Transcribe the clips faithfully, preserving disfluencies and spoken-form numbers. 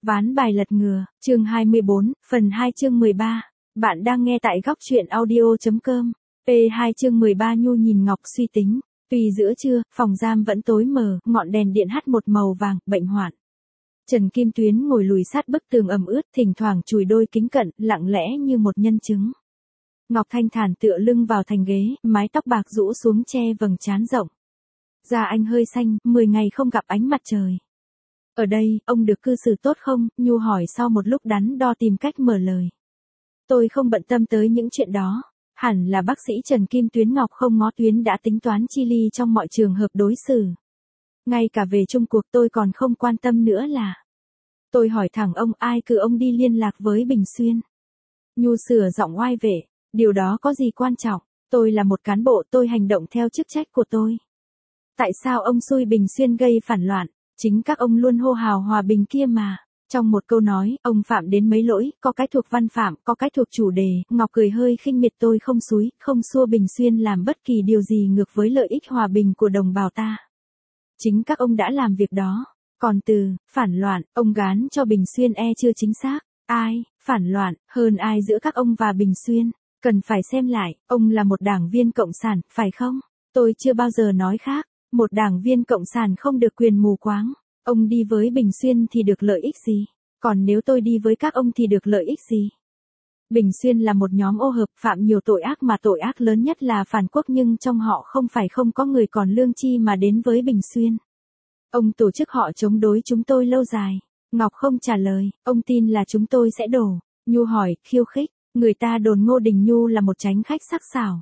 Ván bài lật ngừa, chương hai mươi bốn, phần hai chương mười ba. Bạn đang nghe tại góc truyện audio.com. P hai chương mười ba. Nhu nhìn Ngọc suy tính. Tuy giữa trưa, phòng giam vẫn tối mờ, ngọn đèn điện hắt một màu vàng, bệnh hoạn. Trần Kim Tuyến ngồi lùi sát bức tường ẩm ướt, thỉnh thoảng chùi đôi kính cận, lặng lẽ như một nhân chứng. Ngọc thanh thản tựa lưng vào thành ghế, mái tóc bạc rũ xuống che vầng trán rộng. Da anh hơi xanh, mười ngày không gặp ánh mặt trời. Ở đây, ông được cư xử tốt không? Nhu hỏi sau một lúc đắn đo tìm cách mở lời. Tôi không bận tâm tới những chuyện đó. Hẳn là bác sĩ Trần Kim Tuyến Ngọc không ngó tuyến đã tính toán chi ly trong mọi trường hợp đối xử. Ngay cả về chung cuộc tôi còn không quan tâm nữa là. Tôi hỏi thẳng ông ai cử ông đi liên lạc với Bình Xuyên. Nhu sửa giọng oai vệ. Điều đó có gì quan trọng? Tôi là một cán bộ, tôi hành động theo chức trách của tôi. Tại sao ông xui Bình Xuyên gây phản loạn? Chính các ông luôn hô hào hòa bình kia mà. Trong một câu nói, ông phạm đến mấy lỗi, có cái thuộc văn phạm, có cái thuộc chủ đề. Ngọc cười hơi khinh miệt tôi không xúi, không xua Bình Xuyên làm bất kỳ điều gì ngược với lợi ích hòa bình của đồng bào ta. Chính các ông đã làm việc đó. Còn từ, phản loạn, ông gán cho Bình Xuyên e chưa chính xác. Ai, phản loạn, hơn ai giữa các ông và Bình Xuyên? Cần phải xem lại, ông là một đảng viên cộng sản, phải không? Tôi chưa bao giờ nói khác. Một đảng viên cộng sản không được quyền mù quáng. Ông đi với Bình Xuyên thì được lợi ích gì? Còn nếu tôi đi với các ông thì được lợi ích gì? Bình Xuyên là một nhóm ô hợp phạm nhiều tội ác mà tội ác lớn nhất là phản quốc nhưng trong họ không phải không có người còn lương chi mà đến với Bình Xuyên. Ông tổ chức họ chống đối chúng tôi lâu dài. Ngọc không trả lời, ông tin là chúng tôi sẽ đổ. Nhu hỏi, khiêu khích, người ta đồn Ngô Đình Nhu là một tránh khách sắc sảo.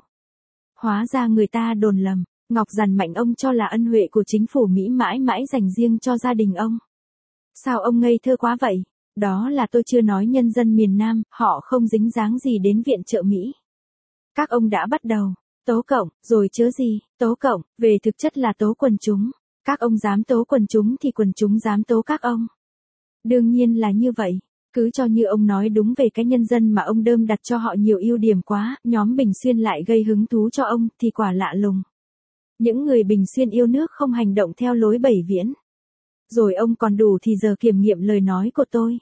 Hóa ra người ta đồn lầm. Ngọc dằn mạnh ông cho là ân huệ của chính phủ Mỹ mãi mãi dành riêng cho gia đình ông. Sao ông ngây thơ quá vậy? Đó là tôi chưa nói nhân dân miền Nam, họ không dính dáng gì đến viện trợ Mỹ. Các ông đã bắt đầu, tố cộng, rồi chớ gì, tố cộng, về thực chất là tố quần chúng. Các ông dám tố quần chúng thì quần chúng dám tố các ông. Đương nhiên là như vậy. Cứ cho như ông nói đúng về cái nhân dân mà ông đơm đặt cho họ nhiều ưu điểm quá, nhóm Bình Xuyên lại gây hứng thú cho ông, thì quả lạ lùng. Những người Bình Xuyên yêu nước không hành động theo lối Bảy Viễn. Rồi ông còn đủ thì giờ kiểm nghiệm lời nói của tôi.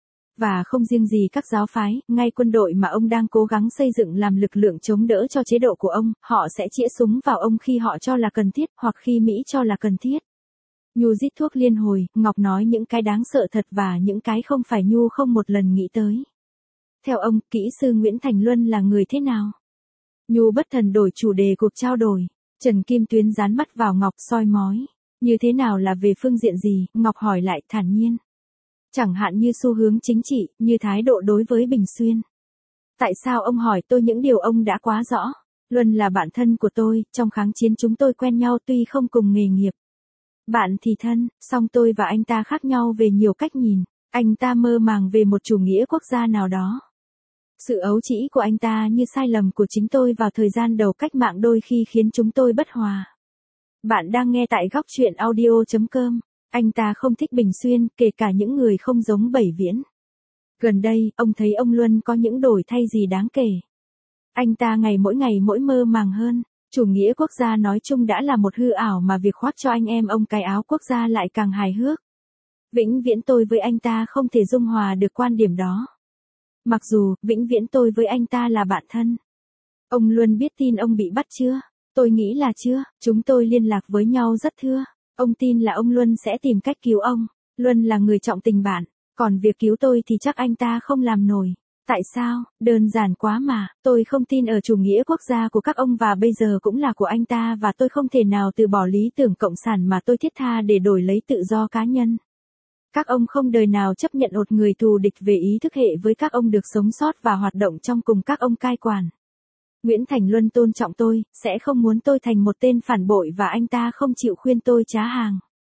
Và không riêng gì các giáo phái, ngay quân đội mà ông đang cố gắng xây dựng làm lực lượng chống đỡ cho chế độ của ông, họ sẽ chĩa súng vào ông khi họ cho là cần thiết, hoặc khi Mỹ cho là cần thiết. Nhu rít thuốc liên hồi, Ngọc nói những cái đáng sợ thật và những cái không phải Nhu không một lần nghĩ tới. Theo ông, kỹ sư Nguyễn Thành Luân là người thế nào? Nhu bất thần đổi chủ đề cuộc trao đổi. Trần Kim Tuyến dán mắt vào Ngọc soi mói. Như thế nào là về phương diện gì? Ngọc hỏi lại thản nhiên. Chẳng hạn như xu hướng chính trị, như thái độ đối với Bình Xuyên. Tại sao ông hỏi tôi những điều ông đã quá rõ? Luân là bạn thân của tôi, trong kháng chiến chúng tôi quen nhau tuy không cùng nghề nghiệp. Bạn thì thân, song tôi và anh ta khác nhau về nhiều cách nhìn. Anh ta mơ màng về một chủ nghĩa quốc gia nào đó. Sự ấu trĩ của anh ta như sai lầm của chính tôi vào thời gian đầu cách mạng đôi khi khiến chúng tôi bất hòa. Bạn đang nghe tại góc truyện audio.com. Anh ta không thích Bình Xuyên, kể cả những người không giống Bảy Viễn. Gần đây, ông thấy ông Luân có những đổi thay gì đáng kể. Anh ta ngày mỗi ngày mỗi mơ màng hơn. Chủ nghĩa quốc gia nói chung đã là một hư ảo mà việc khoác cho anh em ông cái áo quốc gia lại càng hài hước. Vĩnh viễn tôi với anh ta không thể dung hòa được quan điểm đó. Mặc dù, vĩnh viễn tôi với anh ta là bạn thân. Ông Luân biết tin ông bị bắt chưa? Tôi nghĩ là chưa, chúng tôi liên lạc với nhau rất thưa. Ông tin là ông Luân sẽ tìm cách cứu ông. Luân là người trọng tình bạn, còn việc cứu tôi thì chắc anh ta không làm nổi. Tại sao? Đơn giản quá mà, tôi không tin ở chủ nghĩa quốc gia của các ông và bây giờ cũng là của anh ta và tôi không thể nào từ bỏ lý tưởng cộng sản mà tôi thiết tha để đổi lấy tự do cá nhân. Các ông không đời nào chấp nhận một người thù địch về ý thức hệ với các ông được sống sót và hoạt động trong cùng các ông cai quản. Nguyễn Thành Luân tôn trọng tôi, sẽ không muốn tôi thành một tên phản bội và anh ta không chịu khuyên tôi trá hàng.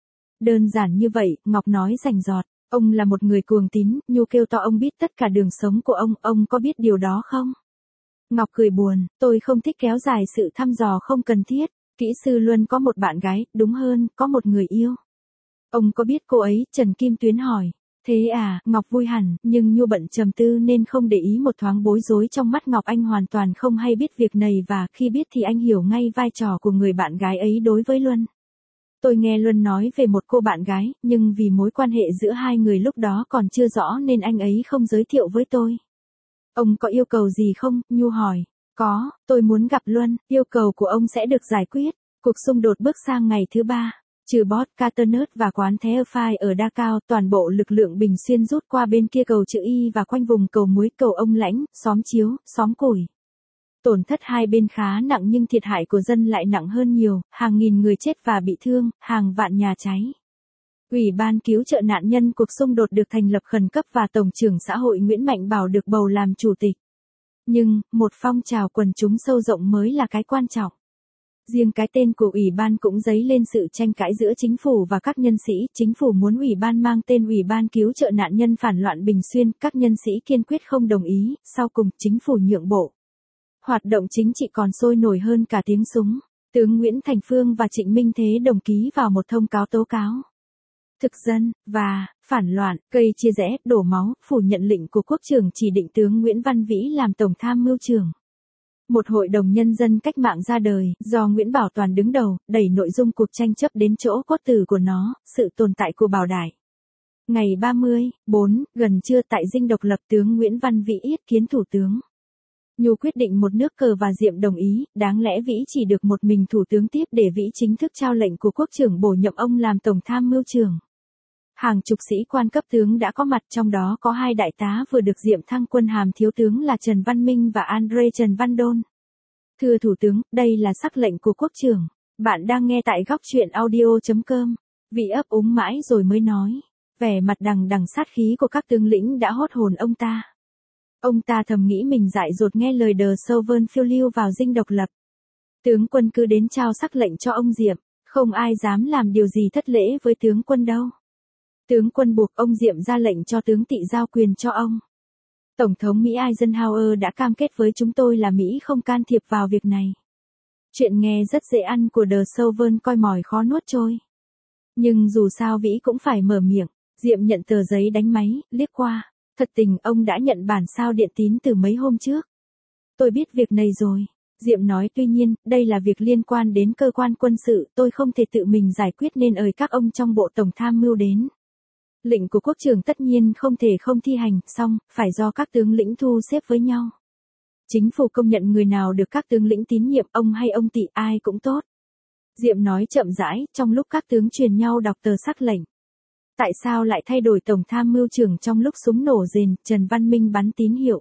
Đơn giản như vậy, Ngọc nói rành rọt. Ông là một người cuồng tín, Nhu kêu to ông biết tất cả đường sống của ông, ông có biết điều đó không? Ngọc cười buồn, tôi không thích kéo dài sự thăm dò không cần thiết. Kỹ sư Luân có một bạn gái, đúng hơn, có một người yêu. Ông có biết cô ấy? Trần Kim Tuyến hỏi. Thế à, Ngọc vui hẳn, nhưng Nhu bận trầm tư nên không để ý một thoáng bối rối trong mắt Ngọc. Anh hoàn toàn không hay biết việc này và khi biết thì anh hiểu ngay vai trò của người bạn gái ấy đối với Luân. Tôi nghe Luân nói về một cô bạn gái, nhưng vì mối quan hệ giữa hai người lúc đó còn chưa rõ nên anh ấy không giới thiệu với tôi. Ông có yêu cầu gì không? Nhu hỏi. Có, tôi muốn gặp Luân, yêu cầu của ông sẽ được giải quyết. Cuộc xung đột bước sang ngày thứ ba. Trừ Boss Caternet và quán Theophile ở Đa Cao, toàn bộ lực lượng Bình Xuyên rút qua bên kia cầu chữ Y và quanh vùng cầu Muối, cầu Ông Lãnh, xóm Chiếu, xóm Củi. Tổn thất hai bên khá nặng nhưng thiệt hại của dân lại nặng hơn nhiều, hàng nghìn người chết và bị thương, hàng vạn nhà cháy. Ủy ban cứu trợ nạn nhân cuộc xung đột được thành lập khẩn cấp và Tổng trưởng xã hội Nguyễn Mạnh Bảo được bầu làm chủ tịch. Nhưng, một phong trào quần chúng sâu rộng mới là cái quan trọng. Riêng cái tên của ủy ban cũng dấy lên sự tranh cãi giữa chính phủ và các nhân sĩ. Chính phủ muốn ủy ban mang tên Ủy ban cứu trợ nạn nhân phản loạn Bình Xuyên, các nhân sĩ kiên quyết không đồng ý, sau cùng chính phủ nhượng bộ. Hoạt động chính trị còn sôi nổi hơn cả tiếng súng. Tướng Nguyễn Thành Phương và Trịnh Minh Thế đồng ký vào một thông cáo tố cáo thực dân và phản loạn, gây chia rẽ, đổ máu, phủ nhận lệnh của quốc trưởng chỉ định tướng Nguyễn Văn Vĩ làm tổng tham mưu trưởng. Một hội đồng nhân dân cách mạng ra đời, do Nguyễn Bảo Toàn đứng đầu, đẩy nội dung cuộc tranh chấp đến chỗ cốt tử của nó, sự tồn tại của Bảo Đại. Ngày ba mươi, bốn, gần trưa tại Dinh Độc Lập, tướng Nguyễn Văn Vĩ yết kiến thủ tướng. Nhu quyết định một nước cờ và Diệm đồng ý, đáng lẽ Vĩ chỉ được một mình thủ tướng tiếp để Vĩ chính thức trao lệnh của quốc trưởng bổ nhiệm ông làm tổng tham mưu trưởng. Hàng chục sĩ quan cấp tướng đã có mặt, trong đó có hai đại tá vừa được Diệm thăng quân hàm thiếu tướng là Trần Văn Minh và Andre Trần Văn Đôn. Thưa Thủ tướng, đây là sắc lệnh của quốc trưởng. Bạn đang nghe tại góc truyện audio chấm com. Vĩ ấp úng mãi rồi mới nói. Vẻ mặt đằng đằng sát khí của các tướng lĩnh đã hốt hồn ông ta. Ông ta thầm nghĩ mình dại dột nghe lời đờ sâu vơn phiêu lưu vào Dinh Độc Lập. Tướng quân cứ đến trao sắc lệnh cho ông Diệm, không ai dám làm điều gì thất lễ với tướng quân đâu. Tướng quân buộc ông Diệm ra lệnh cho tướng Tị giao quyền cho ông. Tổng thống Mỹ Eisenhower đã cam kết với chúng tôi là Mỹ không can thiệp vào việc này. Chuyện nghe rất dễ ăn của đờ sâu vơn coi mỏi khó nuốt trôi. Nhưng dù sao Vĩ cũng phải mở miệng. Diệm nhận tờ giấy đánh máy, liếc qua. Thật tình ông đã nhận bản sao điện tín từ mấy hôm trước. Tôi biết việc này rồi. Diệm nói tuy nhiên, đây là việc liên quan đến cơ quan quân sự, tôi không thể tự mình giải quyết nên ời các ông trong bộ tổng tham mưu đến. Lệnh của quốc trưởng tất nhiên không thể không thi hành, xong, phải do các tướng lĩnh thu xếp với nhau. Chính phủ công nhận người nào được các tướng lĩnh tín nhiệm, ông hay ông Tị, ai cũng tốt. Diệm nói chậm rãi, trong lúc các tướng truyền nhau đọc tờ sắc lệnh. Tại sao lại thay đổi tổng tham mưu trưởng trong lúc súng nổ rền, Trần Văn Minh bắn tín hiệu?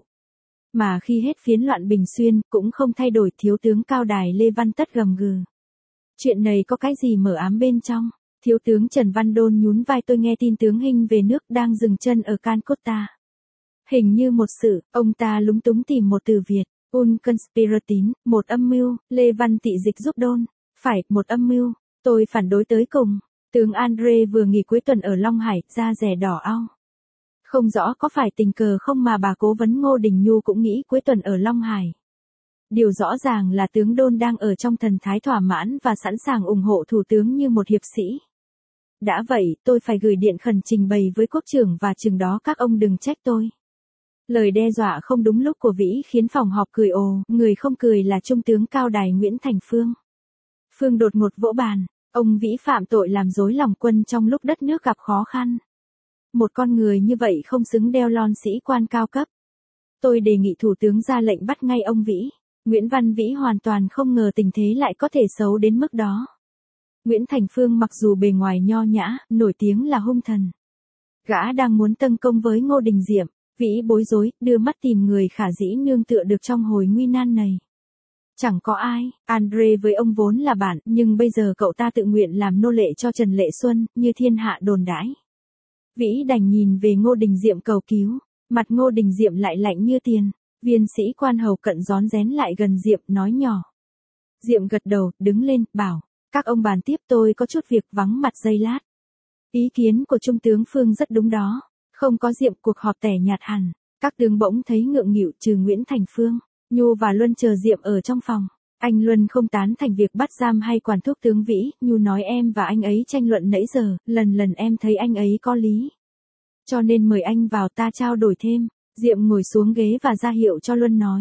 Mà khi hết phiến loạn Bình Xuyên, cũng không thay đổi, thiếu tướng cao đài Lê Văn Tất gầm gừ. Chuyện này có cái gì mờ ám bên trong? Thiếu tướng Trần Văn Đôn nhún vai, tôi nghe tin tướng Hinh về nước đang dừng chân ở Calcutta. Hình như một sự, ông ta lúng túng tìm một từ Việt, un conspiratin, một âm mưu, Lê Văn Tị dịch giúp Đôn. Phải, một âm mưu, tôi phản đối tới cùng. Tướng Andre vừa nghỉ cuối tuần ở Long Hải, da rẻ đỏ au. Không rõ có phải tình cờ không mà bà cố vấn Ngô Đình Nhu cũng nghĩ cuối tuần ở Long Hải. Điều rõ ràng là tướng Đôn đang ở trong thần thái thỏa mãn và sẵn sàng ủng hộ thủ tướng như một hiệp sĩ. Đã vậy, tôi phải gửi điện khẩn trình bày với quốc trưởng và chừng đó các ông đừng trách tôi. Lời đe dọa không đúng lúc của Vĩ khiến phòng họp cười ồ, người không cười là Trung tướng cao đài Nguyễn Thành Phương. Phương đột ngột vỗ bàn, ông Vĩ phạm tội làm rối lòng quân trong lúc đất nước gặp khó khăn. Một con người như vậy không xứng đeo lon sĩ quan cao cấp. Tôi đề nghị thủ tướng ra lệnh bắt ngay ông Vĩ. Nguyễn Văn Vĩ hoàn toàn không ngờ tình thế lại có thể xấu đến mức đó. Nguyễn Thành Phương mặc dù bề ngoài nho nhã, nổi tiếng là hung thần. Gã đang muốn tấn công với Ngô Đình Diệm, Vĩ bối rối, đưa mắt tìm người khả dĩ nương tựa được trong hồi nguy nan này. Chẳng có ai, Andre với ông vốn là bạn, nhưng bây giờ cậu ta tự nguyện làm nô lệ cho Trần Lệ Xuân, như thiên hạ đồn đãi. Vĩ đành nhìn về Ngô Đình Diệm cầu cứu, mặt Ngô Đình Diệm lại lạnh như tiền, viên sĩ quan hầu cận rón rén lại gần Diệm nói nhỏ. Diệm gật đầu, đứng lên, bảo, các ông bàn tiếp, tôi có chút việc vắng mặt giây lát. Ý kiến của Trung tướng Phương rất đúng đó, không có Diệm cuộc họp tẻ nhạt hẳn, các tướng bỗng thấy ngượng nghịu trừ Nguyễn Thành Phương. Nhu và Luân chờ Diệm ở trong phòng. Anh Luân không tán thành việc bắt giam hay quản thúc tướng Vĩ. Nhu nói em và anh ấy tranh luận nãy giờ, lần lần em thấy anh ấy có lý. Cho nên mời anh vào ta trao đổi thêm. Diệm ngồi xuống ghế và ra hiệu cho Luân nói.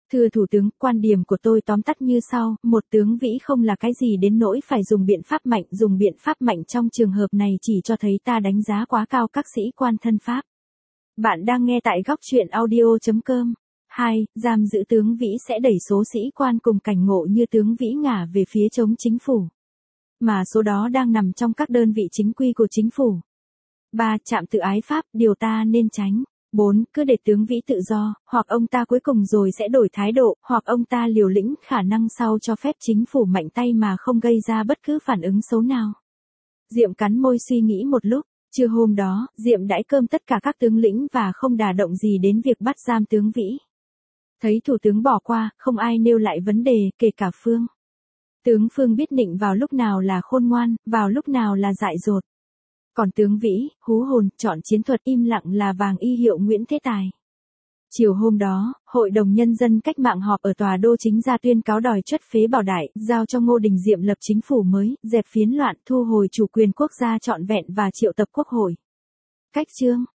Thưa Thủ tướng, quan điểm của tôi tóm tắt như sau, một tướng vĩ không là cái gì đến nỗi phải dùng biện pháp mạnh, dùng biện pháp mạnh trong trường hợp này chỉ cho thấy ta đánh giá quá cao các sĩ quan thân Pháp. Bạn đang nghe tại góc truyện audio chấm com. hai. Giam giữ tướng vĩ sẽ đẩy số sĩ quan cùng cảnh ngộ như tướng vĩ ngả về phía chống chính phủ. Mà số đó đang nằm trong các đơn vị chính quy của chính phủ. ba. Trạm tự ái Pháp, điều ta nên tránh. bốn. Cứ để tướng vĩ tự do, hoặc ông ta cuối cùng rồi sẽ đổi thái độ, hoặc ông ta liều lĩnh khả năng sau cho phép chính phủ mạnh tay mà không gây ra bất cứ phản ứng xấu nào. Diệm cắn môi suy nghĩ một lúc, trưa hôm đó, Diệm đãi cơm tất cả các tướng lĩnh và không đả động gì đến việc bắt giam tướng vĩ. Thấy thủ tướng bỏ qua, không ai nêu lại vấn đề, kể cả Phương. Tướng Phương biết định vào lúc nào là khôn ngoan, vào lúc nào là dại dột. Còn tướng Vĩ, hú hồn, chọn chiến thuật im lặng là vàng y hiệu Nguyễn Thế Tài. Chiều hôm đó, Hội đồng Nhân dân cách mạng họp ở tòa đô chính ra tuyên cáo đòi truất phế Bảo Đại, giao cho Ngô Đình Diệm lập chính phủ mới, dẹp phiến loạn, thu hồi chủ quyền quốc gia trọn vẹn và triệu tập quốc hội. Cách chương